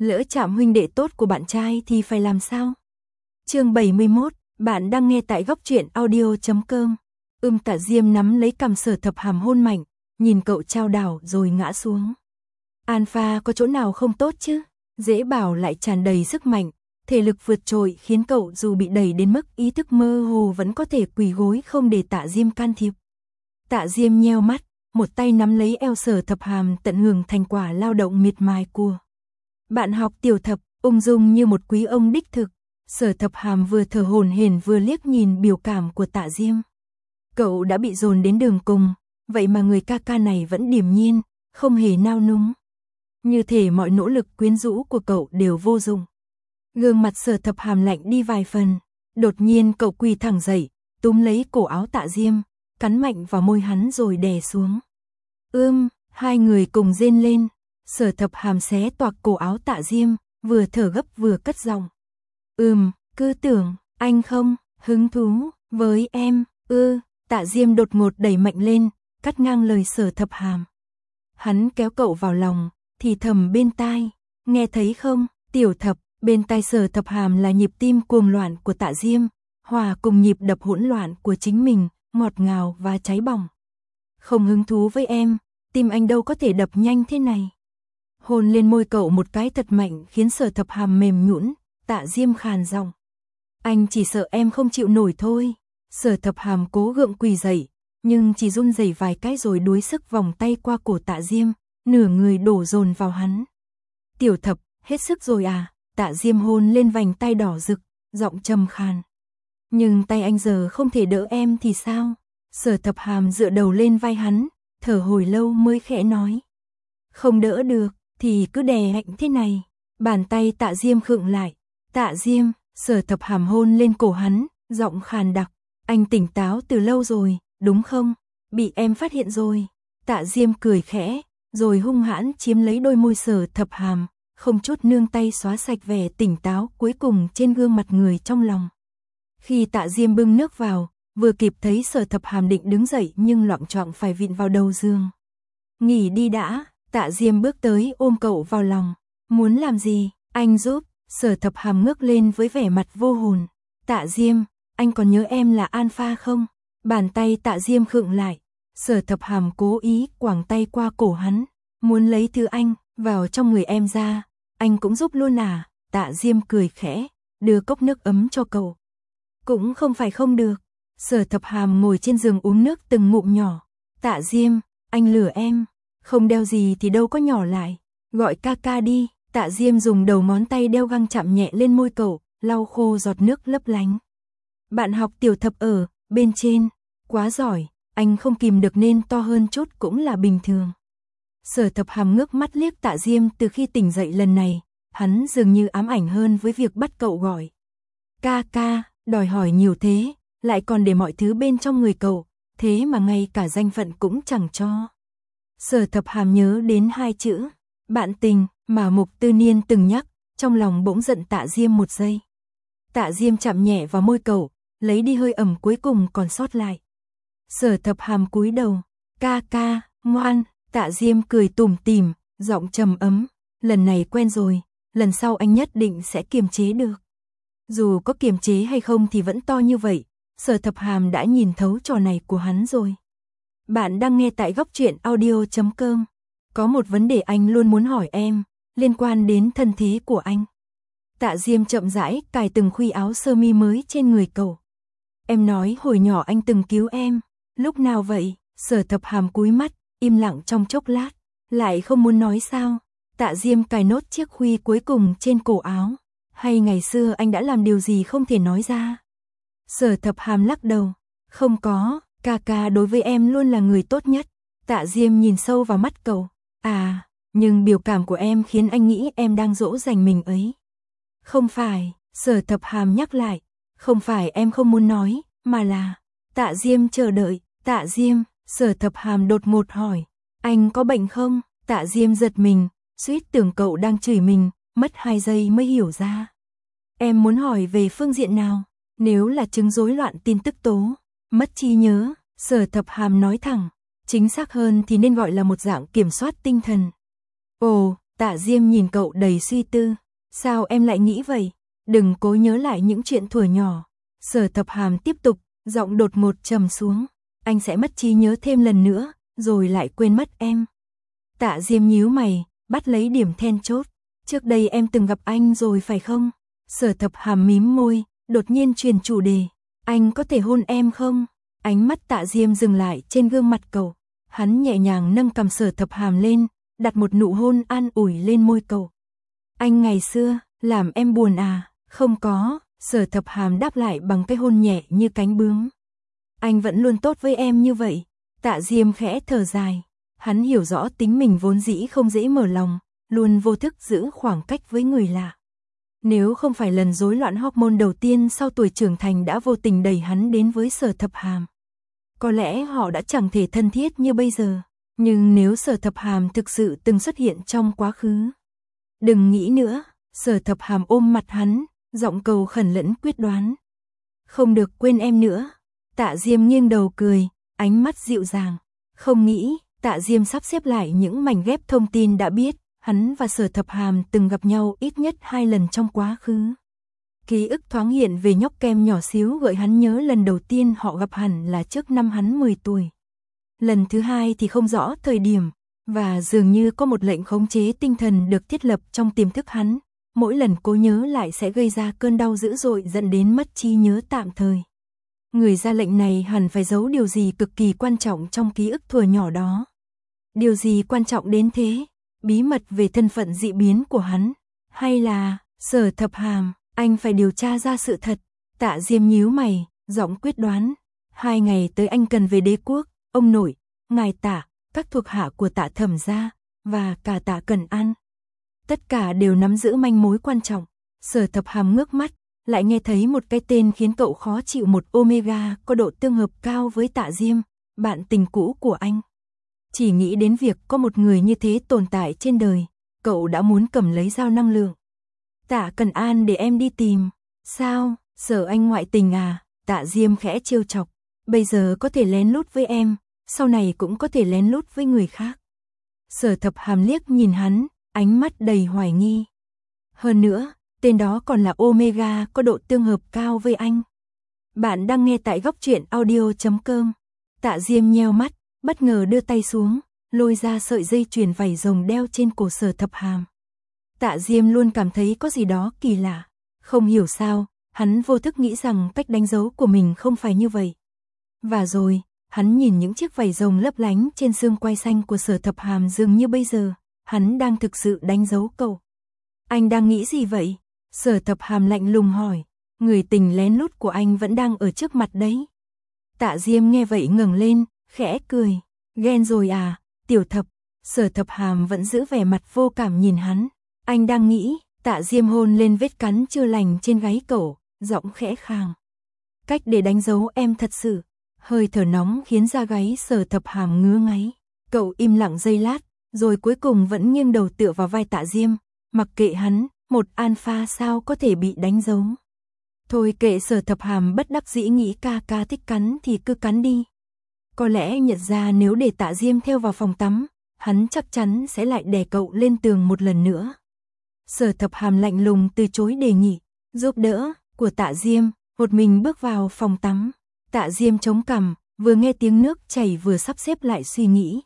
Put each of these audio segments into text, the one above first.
lỡ chạm huynh đệ tốt của bạn trai thì phải làm sao? Chương 71, bạn đang nghe tại góc truyện audio.com. Tạ Diêm nắm lấy cằm Sở Thập Hàm hôn mạnh, nhìn cậu trao đảo rồi ngã xuống. Alpha có chỗ nào không tốt chứ? Dễ bảo lại tràn đầy sức mạnh, thể lực vượt trội khiến cậu dù bị đẩy đến mức ý thức mơ hồ vẫn có thể quỳ gối không để Tạ Diêm can thiệp. Tạ Diêm nheo mắt, một tay nắm lấy eo Sở Thập Hàm tận hưởng thành quả lao động miệt mài của bạn học Tiểu Thập, ung dung như một quý ông đích thực. Sở Thập Hàm vừa thở hổn hển vừa liếc nhìn biểu cảm của Tạ Diêm. Cậu đã bị dồn đến đường cùng, vậy mà người ca ca này vẫn điềm nhiên, không hề nao núng. Như thể mọi nỗ lực quyến rũ của cậu đều vô dụng. Gương mặt Sở Thập Hàm lạnh đi vài phần, đột nhiên cậu quỳ thẳng dậy, túm lấy cổ áo Tạ Diêm, cắn mạnh vào môi hắn rồi đè xuống. Hai người cùng rên lên, Sở Thập Hàm xé toạc cổ áo Tạ Diêm, vừa thở gấp vừa cất giọng. Cứ tưởng, anh không, hứng thú, với em, Tạ Diêm đột ngột đẩy mạnh lên, cắt ngang lời Sở Thập Hàm. Hắn kéo cậu vào lòng, thì thầm bên tai, nghe thấy không, Tiểu Thập, bên tai Sở Thập Hàm là nhịp tim cuồng loạn của Tạ Diêm, hòa cùng nhịp đập hỗn loạn của chính mình, ngọt ngào và cháy bỏng. Không hứng thú với em, tim anh đâu có thể đập nhanh thế này. Hôn lên môi cậu một cái thật mạnh khiến Sở Thập Hàm mềm nhũn. Tạ Diêm khàn giọng. Anh chỉ sợ em không chịu nổi thôi. Sở Thập Hàm cố gượng quỳ dậy, nhưng chỉ run rẩy vài cái rồi đuối sức vòng tay qua cổ Tạ Diêm, nửa người đổ dồn vào hắn. Tiểu Thập, hết sức rồi à? Tạ Diêm hôn lên vành tay đỏ rực, giọng trầm khàn. Nhưng tay anh giờ không thể đỡ em thì sao? Sở Thập Hàm dựa đầu lên vai hắn, thở hồi lâu mới khẽ nói. Không đỡ được, thì cứ đè hạnh thế này. Bàn tay Tạ Diêm khựng lại. Tạ Diêm, Sở Thập Hàm hôn lên cổ hắn, giọng khàn đặc. Anh tỉnh táo từ lâu rồi, đúng không? Bị em phát hiện rồi. Tạ Diêm cười khẽ, rồi hung hãn chiếm lấy đôi môi Sở Thập Hàm, không chút nương tay xóa sạch vẻ tỉnh táo cuối cùng trên gương mặt người trong lòng. Khi Tạ Diêm bưng nước vào, vừa kịp thấy Sở Thập Hàm định đứng dậy nhưng loạng choạng phải vịn vào đầu giường. Nghỉ đi đã, Tạ Diêm bước tới ôm cậu vào lòng. Muốn làm gì, anh giúp. Sở Thập Hàm ngước lên với vẻ mặt vô hồn. Tạ Diêm, anh còn nhớ em là Alpha không? Bàn tay Tạ Diêm khựng lại. Sở Thập Hàm cố ý quàng tay qua cổ hắn. Muốn lấy thứ anh, vào trong người em ra. Anh cũng giúp luôn à? Tạ Diêm cười khẽ, đưa cốc nước ấm cho cậu. Cũng không phải không được. Sở Thập Hàm ngồi trên giường uống nước từng ngụm nhỏ. Tạ Diêm, anh lừa em. Không đeo gì thì đâu có nhỏ lại. Gọi ca ca đi. Tạ Diêm dùng đầu ngón tay đeo găng chạm nhẹ lên môi cậu, lau khô giọt nước lấp lánh. Bạn học Tiểu Thập ở bên trên, quá giỏi, anh không kìm được nên to hơn chút cũng là bình thường. Sở Thập Hàm ngước mắt liếc Tạ Diêm từ khi tỉnh dậy lần này, hắn dường như ám ảnh hơn với việc bắt cậu gọi. Ca ca, đòi hỏi nhiều thế, lại còn để mọi thứ bên trong người cậu, thế mà ngay cả danh phận cũng chẳng cho. Sở Thập Hàm nhớ đến hai chữ, bạn tình, mà Mục Tư Niên từng nhắc, trong lòng bỗng giận Tạ Diêm một giây. Tạ Diêm chạm nhẹ vào môi cậu, lấy đi hơi ẩm cuối cùng còn sót lại. Sở Thập Hàm cúi đầu, ca ca, ngoan. Tạ Diêm cười tủm tỉm, giọng trầm ấm, lần này quen rồi, lần sau anh nhất định sẽ kiềm chế được. Dù có kiềm chế hay không thì vẫn to như vậy, Sở Thập Hàm đã nhìn thấu trò này của hắn rồi. Bạn đang nghe tại góc truyện audio.com. Có một vấn đề anh luôn muốn hỏi em, liên quan đến thân thế của anh. Tạ Diêm chậm rãi cài từng khuy áo sơ mi mới trên người cậu. Em nói hồi nhỏ anh từng cứu em, lúc nào vậy? Sở Thập Hàm cúi mắt, im lặng trong chốc lát, lại không muốn nói sao. Tạ Diêm cài nốt chiếc khuy cuối cùng trên cổ áo. Hay ngày xưa anh đã làm điều gì không thể nói ra? Sở Thập Hàm lắc đầu, không có, ca ca đối với em luôn là người tốt nhất. Tạ Diêm nhìn sâu vào mắt cậu. À, nhưng biểu cảm của em khiến anh nghĩ em đang dỗ dành mình ấy. Không phải, Sở Thập Hàm nhắc lại, không phải em không muốn nói, mà là... Tạ Diêm chờ đợi. Tạ Diêm, Sở Thập Hàm đột ngột hỏi, anh có bệnh không? Tạ Diêm giật mình, suýt tưởng cậu đang chửi mình, mất 2 giây mới hiểu ra. Em muốn hỏi về phương diện nào? Nếu là chứng rối loạn tin tức tố, mất trí nhớ, Sở Thập Hàm nói thẳng, chính xác hơn thì nên gọi là một dạng kiểm soát tinh thần. Ồ, Tạ Diêm nhìn cậu đầy suy tư. Sao em lại nghĩ vậy? Đừng cố nhớ lại những chuyện thuở nhỏ. Sở Thập Hàm tiếp tục, giọng đột ngột trầm xuống. Anh sẽ mất trí nhớ thêm lần nữa, rồi lại quên mất em. Tạ Diêm nhíu mày, bắt lấy điểm then chốt. Trước đây em từng gặp anh rồi phải không? Sở Thập Hàm mím môi, đột nhiên chuyển chủ đề. Anh có thể hôn em không? Ánh mắt Tạ Diêm dừng lại trên gương mặt cậu. Hắn nhẹ nhàng nâng cằm Sở Thập Hàm lên, đặt một nụ hôn an ủi lên môi cậu. Anh ngày xưa, làm em buồn à? Không có, Sở Thập Hàm đáp lại bằng cái hôn nhẹ như cánh bướm. Anh vẫn luôn tốt với em như vậy. Tạ Diêm khẽ thở dài. Hắn hiểu rõ tính mình vốn dĩ không dễ mở lòng, luôn vô thức giữ khoảng cách với người lạ. Nếu không phải lần rối loạn hormone đầu tiên sau tuổi trưởng thành đã vô tình đẩy hắn đến với Sở Thập Hàm, có lẽ họ đã chẳng thể thân thiết như bây giờ. Nhưng nếu Sở Thập Hàm thực sự từng xuất hiện trong quá khứ. Đừng nghĩ nữa, Sở Thập Hàm ôm mặt hắn, giọng cầu khẩn lẫn quyết đoán. Không được quên em nữa. Tạ Diêm nghiêng đầu cười, ánh mắt dịu dàng. Không nghĩ, Tạ Diêm sắp xếp lại những mảnh ghép thông tin đã biết, hắn và Sở Thập Hàm từng gặp nhau ít nhất 2 lần trong quá khứ. Ký ức thoáng hiện về nhóc kem nhỏ xíu gợi hắn nhớ lần đầu tiên họ gặp hẳn là trước năm hắn 10 tuổi. Lần thứ hai thì không rõ thời điểm, và dường như có một lệnh khống chế tinh thần được thiết lập trong tiềm thức hắn. Mỗi lần cố nhớ lại sẽ gây ra cơn đau dữ dội dẫn đến mất trí nhớ tạm thời. Người ra lệnh này hẳn phải giấu điều gì cực kỳ quan trọng trong ký ức thuở nhỏ đó. Điều gì quan trọng đến thế? Bí mật về thân phận dị biến của hắn? Hay là, Sở Thập Hàm, anh phải điều tra ra sự thật? Tạ Diêm nhíu mày, giọng quyết đoán. 2 ngày tới anh cần về đế quốc, ông nội, ngài Tạ, các thuộc hạ của Tạ Thẩm gia, và cả Tạ Cẩn An. Tất cả đều nắm giữ manh mối quan trọng. Sở Thập Hàm ngước mắt, lại nghe thấy một cái tên khiến cậu khó chịu, một Omega có độ tương hợp cao với Tạ Diêm, bạn tình cũ của anh. Chỉ nghĩ đến việc có một người như thế tồn tại trên đời, cậu đã muốn cầm lấy dao năng lượng. Tạ Cẩn An để em đi tìm. Sao, sợ anh ngoại tình à? Tạ Diêm khẽ trêu chọc. Bây giờ có thể lén lút với em, sau này cũng có thể lén lút với người khác. Sở Thập Hàm liếc nhìn hắn, ánh mắt đầy hoài nghi. Hơn nữa, tên đó còn là Omega có độ tương hợp cao với anh. Bạn đang nghe tại góc truyện audio.com. Tạ Diêm nheo mắt, bất ngờ đưa tay xuống, lôi ra sợi dây chuyền vảy rồng đeo trên cổ Sở Thập Hàm. Tạ Diêm luôn cảm thấy có gì đó kỳ lạ. Không hiểu sao, hắn vô thức nghĩ rằng cách đánh dấu của mình không phải như vậy. Và rồi, hắn nhìn những chiếc vảy rồng lấp lánh trên xương quai xanh của Sở Thập Hàm, dường như bây giờ, hắn đang thực sự đánh dấu cậu. Anh đang nghĩ gì vậy? Sở Thập Hàm lạnh lùng hỏi. Người tình lén lút của anh vẫn đang ở trước mặt đấy. Tạ Diêm nghe vậy ngẩng lên, khẽ cười. Ghen rồi à, Tiểu Thập? Sở Thập Hàm vẫn giữ vẻ mặt vô cảm nhìn hắn. Anh đang nghĩ. Tạ Diêm hôn lên vết cắn chưa lành trên gáy cậu, giọng khẽ khàng. Cách để đánh dấu em thật sự. Hơi thở nóng khiến da gáy Sở Thập Hàm ngứa ngáy. Cậu im lặng giây lát, rồi cuối cùng vẫn nghiêng đầu tựa vào vai Tạ Diêm. Mặc kệ hắn, một alpha sao có thể bị đánh dấu. Thôi kệ. Sở Thập Hàm bất đắc dĩ nghĩ ca thích cắn thì cứ cắn đi. Có lẽ nhận ra nếu để Tạ Diêm theo vào phòng tắm, hắn chắc chắn sẽ lại đè cậu lên tường một lần nữa. Sở Thập Hàm lạnh lùng từ chối đề nghị giúp đỡ của Tạ Diêm, một mình bước vào phòng tắm. Tạ Diêm chống cằm, vừa nghe tiếng nước chảy vừa sắp xếp lại suy nghĩ.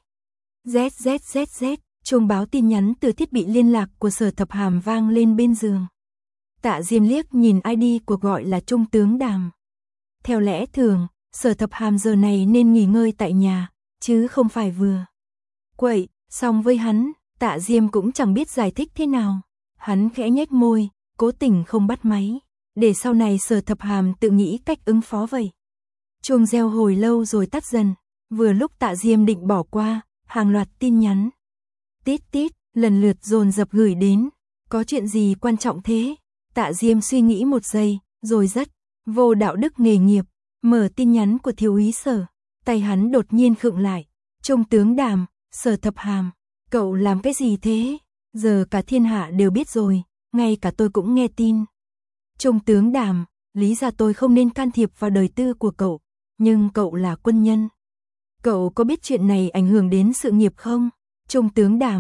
ZZZZ, chuông báo tin nhắn từ thiết bị liên lạc của Sở Thập Hàm vang lên bên giường. Tạ Diêm liếc nhìn ID cuộc gọi là Trung tướng Đàm. Theo lẽ thường, Sở Thập Hàm giờ này nên nghỉ ngơi tại nhà, chứ không phải vừa quậy. Song với hắn, Tạ Diêm cũng chẳng biết giải thích thế nào. Hắn khẽ nhếch môi, cố tình không bắt máy, để sau này Sở Thập Hàm tự nghĩ cách ứng phó vậy. Chuông reo hồi lâu rồi tắt dần, vừa lúc Tạ Diêm định bỏ qua, hàng loạt tin nhắn tít tít lần lượt dồn dập gửi đến. Có chuyện gì quan trọng thế? Tạ Diêm suy nghĩ một giây, rồi rất vô đạo đức nghề nghiệp, mở tin nhắn của thiếu úy Sở. Tay hắn đột nhiên khựng lại. Trung tướng Đàm, Sở Thập Hàm, cậu làm cái gì thế? Giờ cả thiên hạ đều biết rồi, ngay cả tôi cũng nghe tin. Trung tướng Đàm, lý ra tôi không nên can thiệp vào đời tư của cậu, nhưng cậu là quân nhân. Cậu có biết chuyện này ảnh hưởng đến sự nghiệp không? Trung tướng Đàm,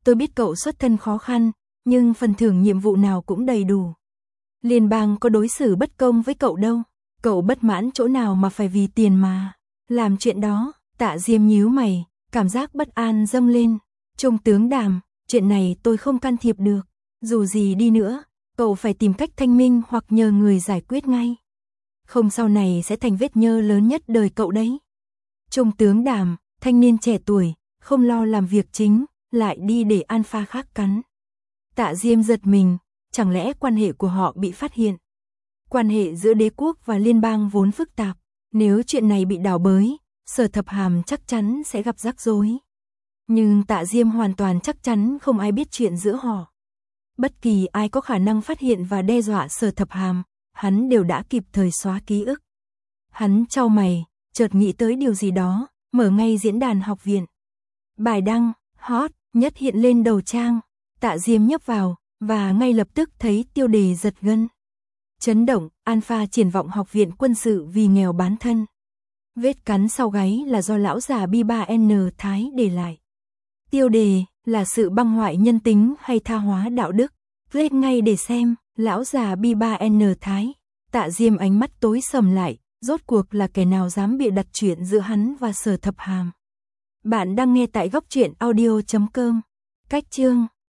tôi biết cậu xuất thân khó khăn, nhưng phần thưởng nhiệm vụ nào cũng đầy đủ. Liên bang có đối xử bất công với cậu đâu, cậu bất mãn chỗ nào mà phải vì tiền mà làm chuyện đó. Tạ Diêm nhíu mày, cảm giác bất an dâng lên. Trung tướng Đàm, chuyện này tôi không can thiệp được, dù gì đi nữa, cậu phải tìm cách thanh minh hoặc nhờ người giải quyết ngay. Không sau này sẽ thành vết nhơ lớn nhất đời cậu đấy. Trung tướng Đàm, thanh niên trẻ tuổi, không lo làm việc chính, lại đi để alpha khác cắn. Tạ Diêm giật mình, chẳng lẽ quan hệ của họ bị phát hiện? Quan hệ giữa đế quốc và liên bang vốn phức tạp, nếu chuyện này bị đào bới, Sở Thập Hàm chắc chắn sẽ gặp rắc rối. Nhưng Tạ Diêm hoàn toàn chắc chắn không ai biết chuyện giữa họ. Bất kỳ ai có khả năng phát hiện và đe dọa Sở Thập Hàm, hắn đều đã kịp thời xóa ký ức. Hắn chau mày, chợt nghĩ tới điều gì đó, mở ngay diễn đàn học viện. Bài đăng, hot, nhất hiện lên đầu trang. Tạ Diêm nhấp vào, và ngay lập tức thấy tiêu đề giật gân. Chấn động, Alpha triển vọng học viện quân sự vì nghèo bán thân. Vết cắn sau gáy là do lão già B3N Thái để lại. Tiêu đề là sự băng hoại nhân tính hay tha hóa đạo đức. Click ngay để xem, lão già B3N Thái. Tạ Diêm ánh mắt tối sầm lại, rốt cuộc là kẻ nào dám bịa đặt chuyện giữa hắn và Sở Thập Hàm. Bạn đang nghe tại góc truyện audio.com. Cách chương